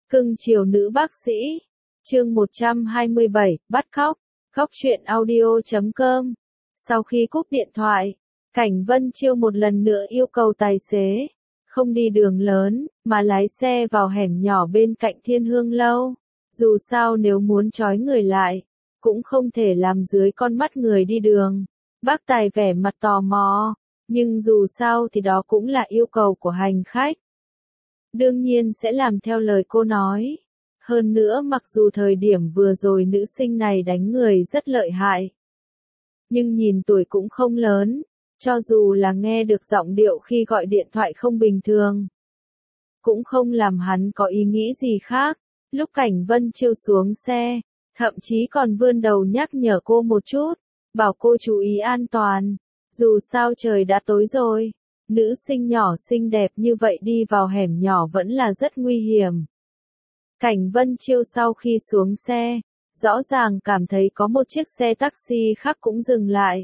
Cưng chiều nữ bác sĩ. Chương 127, bắt cóc. Cóc truyện audio.com. Sau khi cúp điện thoại, Cảnh Vân Chiêu một lần nữa yêu cầu tài xế không đi đường lớn, mà lái xe vào hẻm nhỏ bên cạnh Thiên Hương Lâu. Dù sao nếu muốn trói người lại, cũng không thể làm dưới con mắt người đi đường. Bác Tài vẻ mặt tò mò, nhưng dù sao thì đó cũng là yêu cầu của hành khách. Đương nhiên sẽ làm theo lời cô nói. Hơn nữa mặc dù thời điểm vừa rồi nữ sinh này đánh người rất lợi hại, nhưng nhìn tuổi cũng không lớn, cho dù là nghe được giọng điệu khi gọi điện thoại không bình thường, cũng không làm hắn có ý nghĩ gì khác. Lúc Cảnh Vân Chiêu xuống xe, thậm chí còn vươn đầu nhắc nhở cô một chút, bảo cô chú ý an toàn, dù sao trời đã tối rồi. Nữ sinh nhỏ xinh đẹp như vậy đi vào hẻm nhỏ vẫn là rất nguy hiểm. Cảnh Vân Chiêu sau khi xuống xe, rõ ràng cảm thấy có một chiếc xe taxi khác cũng dừng lại.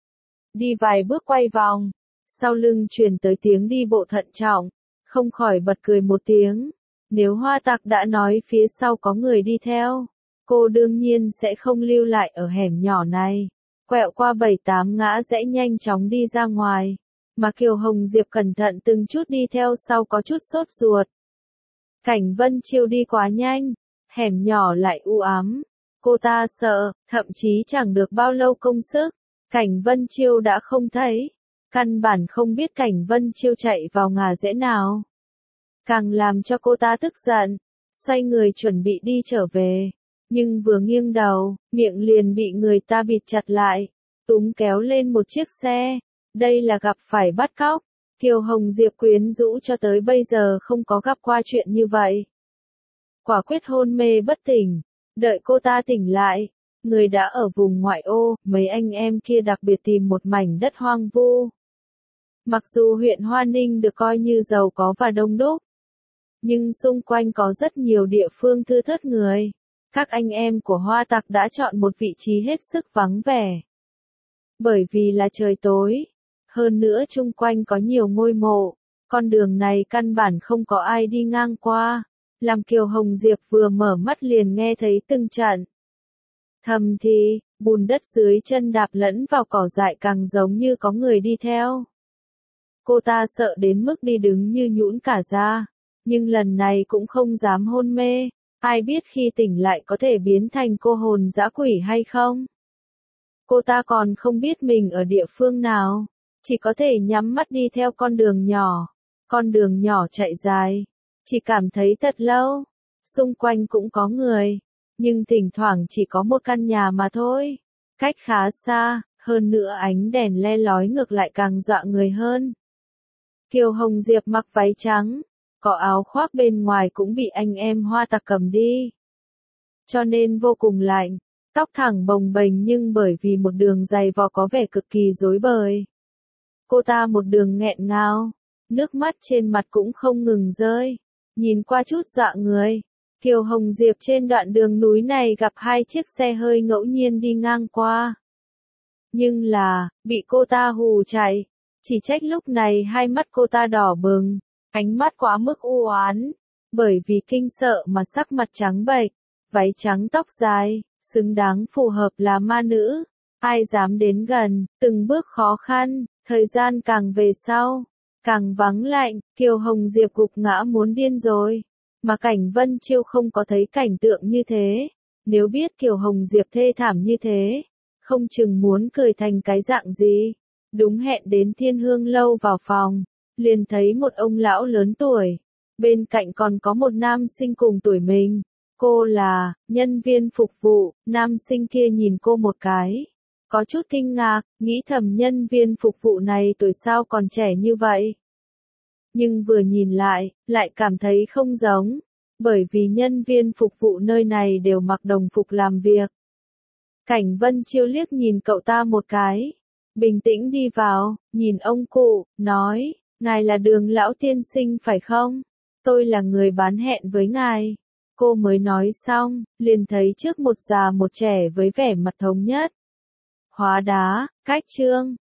Đi vài bước quay vòng, sau lưng truyền tới tiếng đi bộ thận trọng, không khỏi bật cười một tiếng. Nếu Hoa Tặc đã nói phía sau có người đi theo, cô đương nhiên sẽ không lưu lại ở hẻm nhỏ này. Quẹo qua 7-8 ngã rẽ nhanh chóng đi ra ngoài, mà Kiều Hồng Diệp cẩn thận từng chút đi theo sau có chút sốt ruột. Cảnh Vân Chiêu đi quá nhanh, hẻm nhỏ lại u ám, cô ta sợ, thậm chí chẳng được bao lâu công sức, Cảnh Vân Chiêu đã không thấy, căn bản không biết Cảnh Vân Chiêu chạy vào ngả rẽ nào. Càng làm cho cô ta tức giận, xoay người chuẩn bị đi trở về, nhưng vừa nghiêng đầu, miệng liền bị người ta bịt chặt lại, túm kéo lên một chiếc xe. Đây là gặp phải bắt cóc. Kiều Hồng Diệp quyến rũ cho tới bây giờ không có gặp qua chuyện như vậy. Quả quyết hôn mê bất tỉnh, đợi cô ta tỉnh lại, người đã ở vùng ngoại ô, mấy anh em kia đặc biệt tìm một mảnh đất hoang vu. Mặc dù huyện Hoa Ninh được coi như giàu có và đông đúc, nhưng xung quanh có rất nhiều địa phương thưa thớt người. Các anh em của Hoa Tặc đã chọn một vị trí hết sức vắng vẻ. Bởi vì là trời tối, hơn nữa chung quanh có nhiều ngôi mộ, con đường này căn bản không có ai đi ngang qua, làm Kiều Hồng Diệp vừa mở mắt liền nghe thấy từng trận thầm thì, bùn đất dưới chân đạp lẫn vào cỏ dại càng giống như có người đi theo. Cô ta sợ đến mức đi đứng như nhũn cả ra, nhưng lần này cũng không dám hôn mê, ai biết khi tỉnh lại có thể biến thành cô hồn dã quỷ hay không. Cô ta còn không biết mình ở địa phương nào, chỉ có thể nhắm mắt đi theo con đường nhỏ chạy dài, chỉ cảm thấy thật lâu, xung quanh cũng có người, nhưng thỉnh thoảng chỉ có một căn nhà mà thôi, cách khá xa, hơn nữa ánh đèn le lói ngược lại càng dọa người hơn. Kiều Hồng Diệp mặc váy trắng, có áo khoác bên ngoài cũng bị anh em Hoa Tặc cầm đi, cho nên vô cùng lạnh. Tóc thẳng bồng bềnh nhưng bởi vì một đường giày vò có vẻ cực kỳ rối bời. Cô ta một đường nghẹn ngào, nước mắt trên mặt cũng không ngừng rơi, nhìn qua chút dọa người. Kiều Hồng Diệp trên đoạn đường núi này gặp hai chiếc xe hơi ngẫu nhiên đi ngang qua. Nhưng là, bị cô ta hù chạy, chỉ trách lúc này hai mắt cô ta đỏ bừng, ánh mắt quá mức u oán, bởi vì kinh sợ mà sắc mặt trắng bệch, váy trắng tóc dài, xứng đáng phù hợp là ma nữ, ai dám đến gần, từng bước khó khăn, thời gian càng về sau, càng vắng lạnh, Kiều Hồng Diệp gục ngã muốn điên rồi, mà Cảnh Vân Chiêu không có thấy cảnh tượng như thế, nếu biết Kiều Hồng Diệp thê thảm như thế, không chừng muốn cười thành cái dạng gì. Đúng hẹn đến Thiên Hương Lâu vào phòng, liền thấy một ông lão lớn tuổi, bên cạnh còn có một nam sinh cùng tuổi mình. Cô là nhân viên phục vụ, nam sinh kia nhìn cô một cái, có chút kinh ngạc, nghĩ thầm nhân viên phục vụ này tuổi sao còn trẻ như vậy. Nhưng vừa nhìn lại cảm thấy không giống, bởi vì nhân viên phục vụ nơi này đều mặc đồng phục làm việc. Cảnh Vân Chiêu liếc nhìn cậu ta một cái, bình tĩnh đi vào, nhìn ông cụ, nói, ngài là Đường lão tiên sinh phải không? Tôi là người bán hẹn với ngài. Cô mới nói xong, liền thấy trước một già một trẻ với vẻ mặt thống nhất. Hóa đá, cách trương,